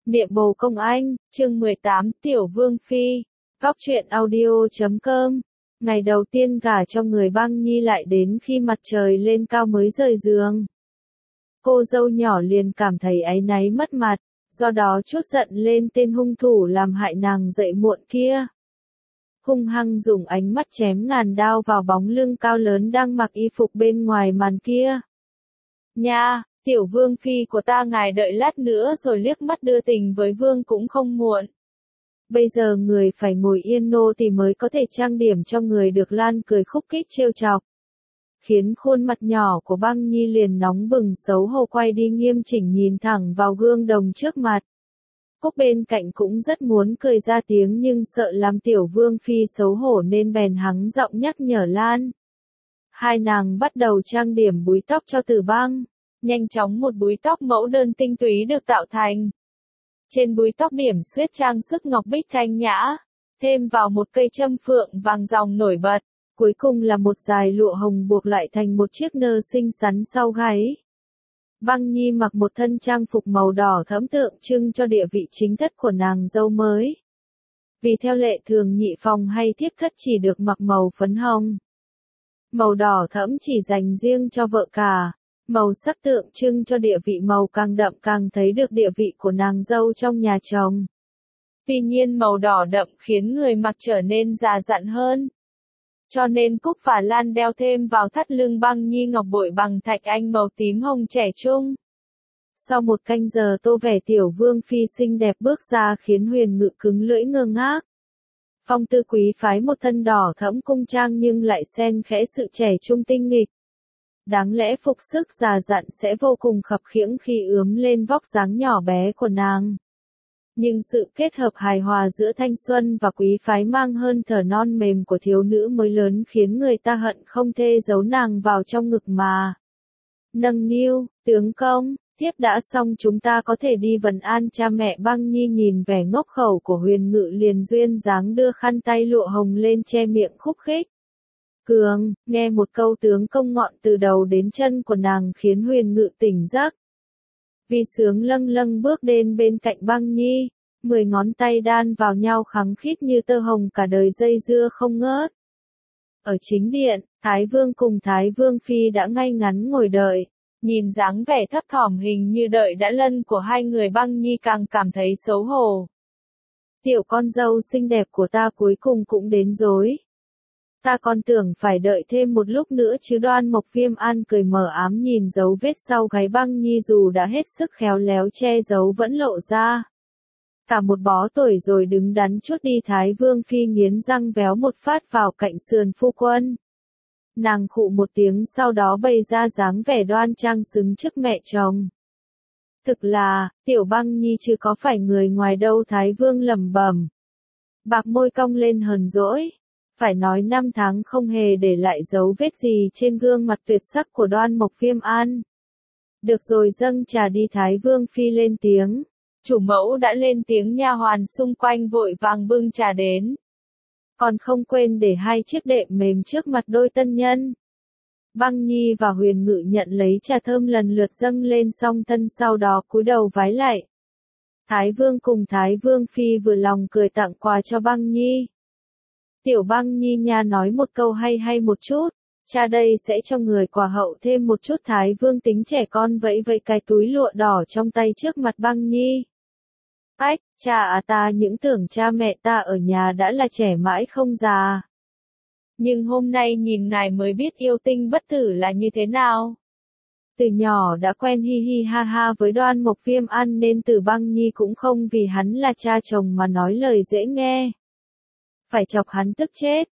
Niệm bồ công anh, chương 18, Tiểu Vương Phi. Góc truyện audio.com. Ngày đầu tiên gả cho người Băng Nhi lại đến khi mặt trời lên cao mới rời giường. Cô dâu nhỏ liền cảm thấy áy náy mất mặt, do đó trút giận lên tên hung thủ làm hại nàng dậy muộn kia. Hung hăng dùng ánh mắt chém ngàn đao vào bóng lưng cao lớn đang mặc y phục bên ngoài màn kia. Nha! Tiểu Vương Phi của ta ngài đợi lát nữa rồi liếc mắt đưa tình với Vương cũng không muộn. Bây giờ người phải ngồi yên nô thì mới có thể trang điểm cho người được Lan cười khúc khích trêu chọc. Khiến khuôn mặt nhỏ của Băng Nhi liền nóng bừng xấu hổ quay đi nghiêm chỉnh nhìn thẳng vào gương đồng trước mặt. Cúc bên cạnh cũng rất muốn cười ra tiếng nhưng sợ làm Tiểu Vương Phi xấu hổ nên bèn hắng giọng nhắc nhở Lan. Hai nàng bắt đầu trang điểm búi tóc cho Tử Băng. Nhanh chóng một búi tóc mẫu đơn tinh túy được tạo thành. Trên búi tóc điểm xuyết trang sức ngọc bích thanh nhã, thêm vào một cây châm phượng vàng ròng nổi bật, cuối cùng là một dải lụa hồng buộc lại thành một chiếc nơ xinh xắn sau gáy. Băng Nhi mặc một thân trang phục màu đỏ thẫm tượng trưng cho địa vị chính thất của nàng dâu mới. Vì theo lệ thường nhị phòng hay thiếp thất chỉ được mặc màu phấn hồng. Màu đỏ thẫm chỉ dành riêng cho vợ cả. Màu sắc tượng trưng cho địa vị màu càng đậm càng thấy được địa vị của nàng dâu trong nhà chồng. Tuy nhiên màu đỏ đậm khiến người mặc trở nên già dặn hơn. Cho nên Cúc và Lan đeo thêm vào thắt lưng Băng Nhi ngọc bội bằng thạch anh màu tím hồng trẻ trung. Sau một canh giờ tô vẻ Tiểu Vương Phi xinh đẹp bước ra khiến Huyền Ngự cứng lưỡi ngơ ngác. Phong tư quý phái một thân đỏ thẫm cung trang nhưng lại xen khẽ sự trẻ trung tinh nghịch. Đáng lẽ phục sức già dặn sẽ vô cùng khập khiễng khi ướm lên vóc dáng nhỏ bé của nàng. Nhưng sự kết hợp hài hòa giữa thanh xuân và quý phái mang hơn thở non mềm của thiếu nữ mới lớn khiến người ta hận không thể giấu nàng vào trong ngực mà. Nâng niu, tướng công, thiếp đã xong chúng ta có thể đi vần an cha mẹ. Băng Nhi nhìn vẻ ngốc khẩu của Huyền Ngự liền duyên dáng đưa khăn tay lụa hồng lên che miệng khúc khích. Cường, nghe một câu tướng công ngọn từ đầu đến chân của nàng khiến Huyền Ngự tỉnh giấc. Vì sướng lâng lâng bước đến bên cạnh Băng Nhi, 10 ngón tay đan vào nhau khăng khít như tơ hồng cả đời dây dưa không ngớt. Ở chính điện, Thái Vương cùng Thái Vương Phi đã ngay ngắn ngồi đợi, nhìn dáng vẻ thấp thỏm hình như đợi đã lân của hai người. Băng Nhi càng cảm thấy xấu hổ. Tiểu con dâu xinh đẹp của ta cuối cùng cũng đến rồi. Ta còn tưởng phải đợi thêm một lúc nữa chứ. Đoan Mộc Viêm An cười mờ ám nhìn dấu vết sau gáy Băng Nhi dù đã hết sức khéo léo che giấu vẫn lộ ra. Cả một bó tuổi rồi đứng đắn chút đi. Thái Vương Phi nghiến răng véo một phát vào cạnh sườn phu quân. Nàng khụ một tiếng sau đó bày ra dáng vẻ đoan trang xứng trước mẹ chồng. Thực là, Tiểu Băng Nhi chứ có phải người ngoài đâu. Thái Vương lẩm bẩm. Bạc môi cong lên hờn dỗi. Phải nói 5 tháng không hề để lại dấu vết gì trên gương mặt tuyệt sắc của Đoan Mộc Viêm An. Được rồi, dâng trà đi. Thái Vương Phi lên tiếng. Chủ mẫu đã lên tiếng. Nha hoàn xung quanh vội vàng bưng trà đến. Còn không quên để 2 chiếc đệm mềm trước mặt đôi tân nhân. Băng Nhi và Huyền Ngự nhận lấy trà thơm lần lượt dâng lên song thân sau đó cúi đầu vái lạy. Thái Vương cùng Thái Vương Phi vừa lòng cười tặng quà cho Băng Nhi. Tiểu Băng Nhi nha, nói một câu hay một chút, cha đây sẽ cho người quà hậu thêm một chút. Thái Vương tính trẻ con vẫy vẫy cái túi lụa đỏ trong tay trước mặt Băng Nhi. Ách, cha à, ta những tưởng cha mẹ ta ở nhà đã là trẻ mãi không già. Nhưng hôm nay nhìn ngài mới biết yêu tinh bất tử là như thế nào. Từ nhỏ đã quen hi hi ha ha với Đoan Mộc Viêm An nên Tử Băng Nhi cũng không vì hắn là cha chồng mà nói lời dễ nghe. Phải chọc hắn tức chết.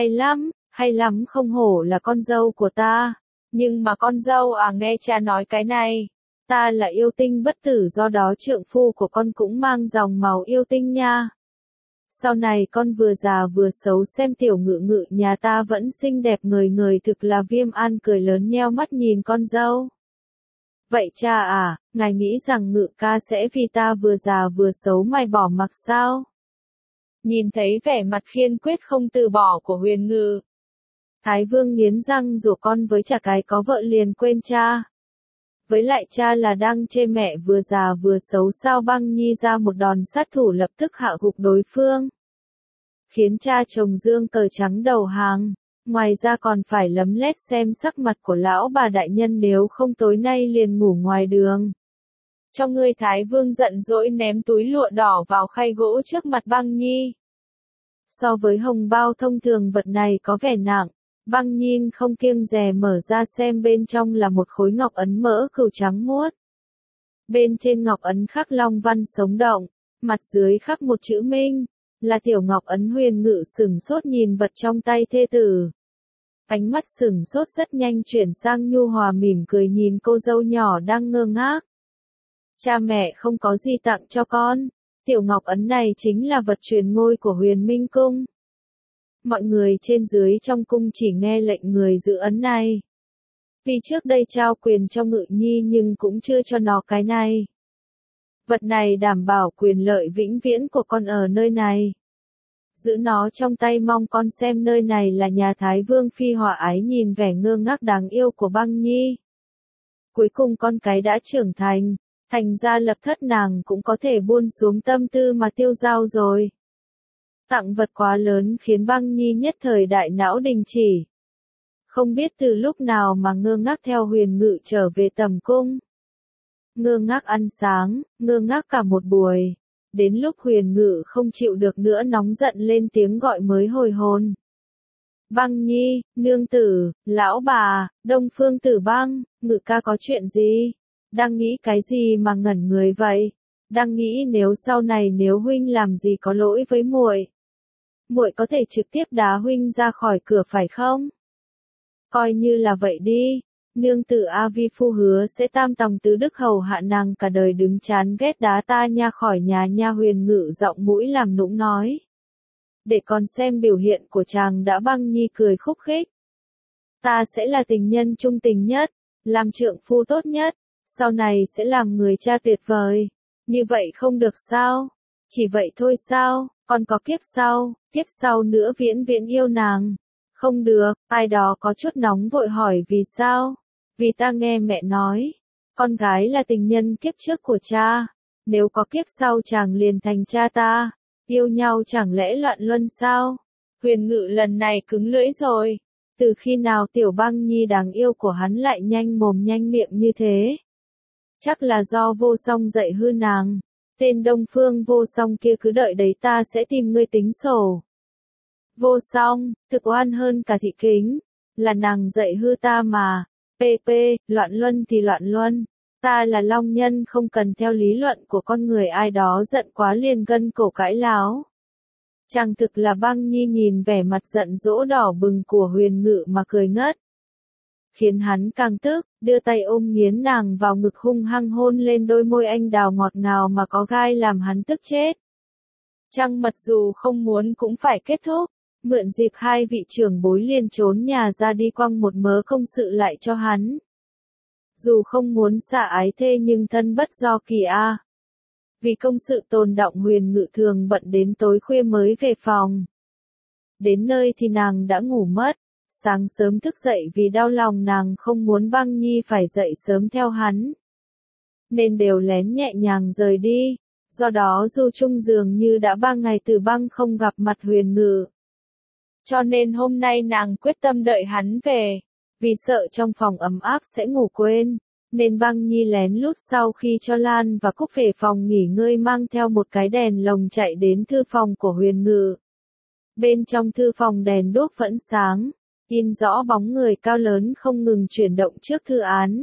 Hay lắm không hổ là con dâu của ta. Nhưng mà con dâu à, nghe cha nói cái này. Ta là yêu tinh bất tử, do đó trượng phu của con cũng mang dòng màu yêu tinh nha. Sau này con vừa già vừa xấu xem Tiểu Ngự Ngự nhà ta vẫn xinh đẹp ngời ngời. Thực là Viêm An cười lớn nheo mắt nhìn con dâu. Vậy cha à, ngài nghĩ rằng Ngự ca sẽ vì ta vừa già vừa xấu mày bỏ mặc sao? Nhìn thấy vẻ mặt kiên quyết không từ bỏ của Huyền Ngự, Thái Vương nghiến răng rủa con với chả cái có vợ liền quên cha. Với lại cha là đang chê mẹ vừa già vừa xấu, sao Băng Nhi ra một đòn sát thủ lập tức hạ gục đối phương. Khiến cha chồng dương cờ trắng đầu hàng. Ngoài ra còn phải lấm lét xem sắc mặt của lão bà đại nhân, nếu không tối nay liền ngủ ngoài đường. Cho ngươi. Thái Vương giận dỗi ném túi lụa đỏ vào khay gỗ trước mặt Băng Nhi. So với hồng bao thông thường, vật này có vẻ nặng. Băng Nhi không kiêng dè mở ra xem, bên trong là một khối ngọc ấn mỡ cừu trắng muốt. Bên trên ngọc ấn khắc long văn sống động, mặt dưới khắc một chữ Minh, là tiểu ngọc ấn. Huyền Ngự sửng sốt nhìn vật trong tay thê tử. Ánh mắt sửng sốt rất nhanh chuyển sang nhu hòa mỉm cười nhìn cô dâu nhỏ đang ngơ ngác. Cha mẹ không có gì tặng cho con. Tiểu ngọc ấn này chính là vật truyền ngôi của Huyền Minh Cung. Mọi người trên dưới trong cung chỉ nghe lệnh người giữ ấn này. Vì trước đây trao quyền cho Ngự Nhi nhưng cũng chưa cho nó cái này. Vật này đảm bảo quyền lợi vĩnh viễn của con ở nơi này. Giữ nó trong tay, mong con xem nơi này là nhà Thái Vương phi hòa ái. Nhìn vẻ ngơ ngác đáng yêu của Băng Nhi. Cuối cùng con cái đã trưởng thành, thành ra lập thất nàng cũng có thể buông xuống tâm tư mà tiêu dao rồi. Tặng vật quá lớn khiến Băng Nhi nhất thời đại não đình chỉ. Không biết từ lúc nào mà ngơ ngác theo Huyền Ngự trở về tầm cung. Ngơ ngác ăn sáng, ngơ ngác cả một buổi. Đến lúc Huyền Ngự không chịu được nữa nóng giận lên tiếng gọi mới hồi hồn. Băng Nhi, nương tử, lão bà, Đông Phương Tử Băng, Ngự ca có chuyện gì? Đang nghĩ cái gì mà ngẩn người vậy? Đang nghĩ nếu sau này nếu huynh làm gì có lỗi với muội, muội có thể trực tiếp đá huynh ra khỏi cửa phải không? Coi như là vậy đi. Nương tử A Vi Phu hứa sẽ tam tòng tứ đức hầu hạ nàng cả đời, đứng chán ghét đá ta nha khỏi nhà nha. Huyền Ngự giọng mũi làm nũng nói. Để con xem biểu hiện của chàng đã. Băng Nhi cười khúc khích. Ta sẽ là tình nhân trung tình nhất, làm trượng phu tốt nhất, sau này sẽ làm người cha tuyệt vời. Như vậy không được sao? Chỉ vậy thôi sao? Còn có kiếp sau nữa viễn viễn yêu nàng. Không được. Ai đó có chút nóng vội hỏi vì sao? Vì ta nghe mẹ nói, con gái là tình nhân kiếp trước của cha. Nếu có kiếp sau chàng liền thành cha ta. Yêu nhau chẳng lẽ loạn luân sao? Huyền Ngự lần này cứng lưỡi rồi. Từ khi nào tiểu Băng Nhi đáng yêu của hắn lại nhanh mồm nhanh miệng như thế? Chắc là do Vô Song dạy hư nàng. Tên Đông Phương Vô Song kia cứ đợi đấy, ta sẽ tìm ngươi tính sổ. Vô Song, thực oan hơn cả Thị Kính. Là nàng dạy hư ta mà. PP, loạn luân thì loạn luân. Ta là long nhân, không cần theo lý luận của con người. Ai đó giận quá liền gân cổ cãi láo. Chàng thực là Băng Nhi nhìn vẻ mặt giận dỗ đỏ bừng của Huyền Ngự mà cười ngất. Khiến hắn càng tức, đưa tay ôm nghiến nàng vào ngực hung hăng hôn lên đôi môi anh đào ngọt ngào mà có gai, làm hắn tức chết. Trăng mật dù không muốn cũng phải kết thúc. Mượn dịp hai vị trưởng bối liền trốn nhà ra đi quăng một mớ công sự lại cho hắn. Dù không muốn xả ái thê nhưng thân bất do kỳ a. Vì công sự tồn đọng Huyền Ngự thường bận đến tối khuya mới về phòng. Đến nơi thì nàng đã ngủ mất. Sáng sớm thức dậy vì đau lòng nàng không muốn Băng Nhi phải dậy sớm theo hắn. Nên đều lén nhẹ nhàng rời đi. Do đó Du chung dường như đã 3 ngày từ Băng không gặp mặt Huyền Ngự. Cho nên hôm nay nàng quyết tâm đợi hắn về. Vì sợ trong phòng ấm áp sẽ ngủ quên, nên Băng Nhi lén lút sau khi cho Lan và Cúc về phòng nghỉ ngơi mang theo một cái đèn lồng chạy đến thư phòng của Huyền Ngự. Bên trong thư phòng đèn đuốc vẫn sáng, in rõ bóng người cao lớn không ngừng chuyển động trước thư án.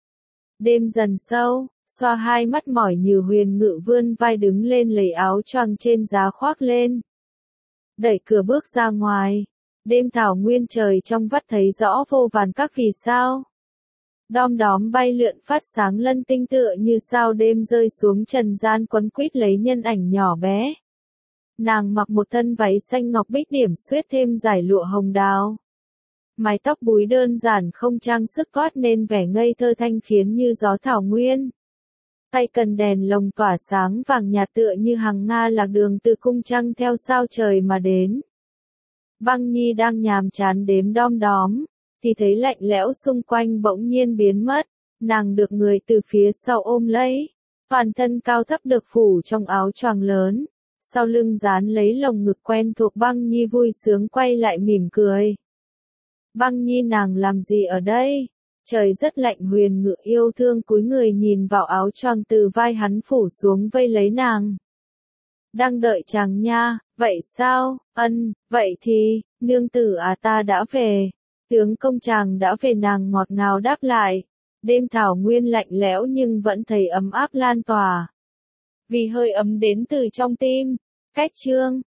Đêm dần sâu, xoa hai mắt mỏi như Huyền Ngự vươn vai đứng lên lấy áo choàng trên giá khoác lên. Đẩy cửa bước ra ngoài. Đêm thảo nguyên trời trong vắt thấy rõ vô vàn các vì sao. Đom đóm bay lượn phát sáng lân tinh tựa như sao đêm rơi xuống trần gian quấn quýt lấy nhân ảnh nhỏ bé. Nàng mặc một thân váy xanh ngọc bích điểm xuyết thêm dải lụa hồng đào. Mái tóc búi đơn giản không trang sức toát nên vẻ ngây thơ thanh khiến như gió thảo nguyên. Tay cần đèn lồng tỏa sáng vàng nhạt tựa như hàng Nga lạc đường từ cung trăng theo sao trời mà đến. Băng Nhi đang nhàm chán đếm đom đóm, thì thấy lạnh lẽo xung quanh bỗng nhiên biến mất. Nàng được người từ phía sau ôm lấy, toàn thân cao thấp được phủ trong áo choàng lớn, sau lưng dán lấy lồng ngực quen thuộc. Băng Nhi vui sướng quay lại mỉm cười. Băng Nhi, nàng làm gì ở đây? Trời rất lạnh. Huyền Ngự yêu thương cúi người nhìn vào áo choàng từ vai hắn phủ xuống vây lấy nàng. Đang đợi chàng nha. Vậy sao? Ân, vậy thì, nương tử à, ta đã về. Tướng công chàng đã về. Nàng ngọt ngào đáp lại. Đêm thảo nguyên lạnh lẽo nhưng vẫn thấy ấm áp lan tỏa. Vì hơi ấm đến từ trong tim. Cách chương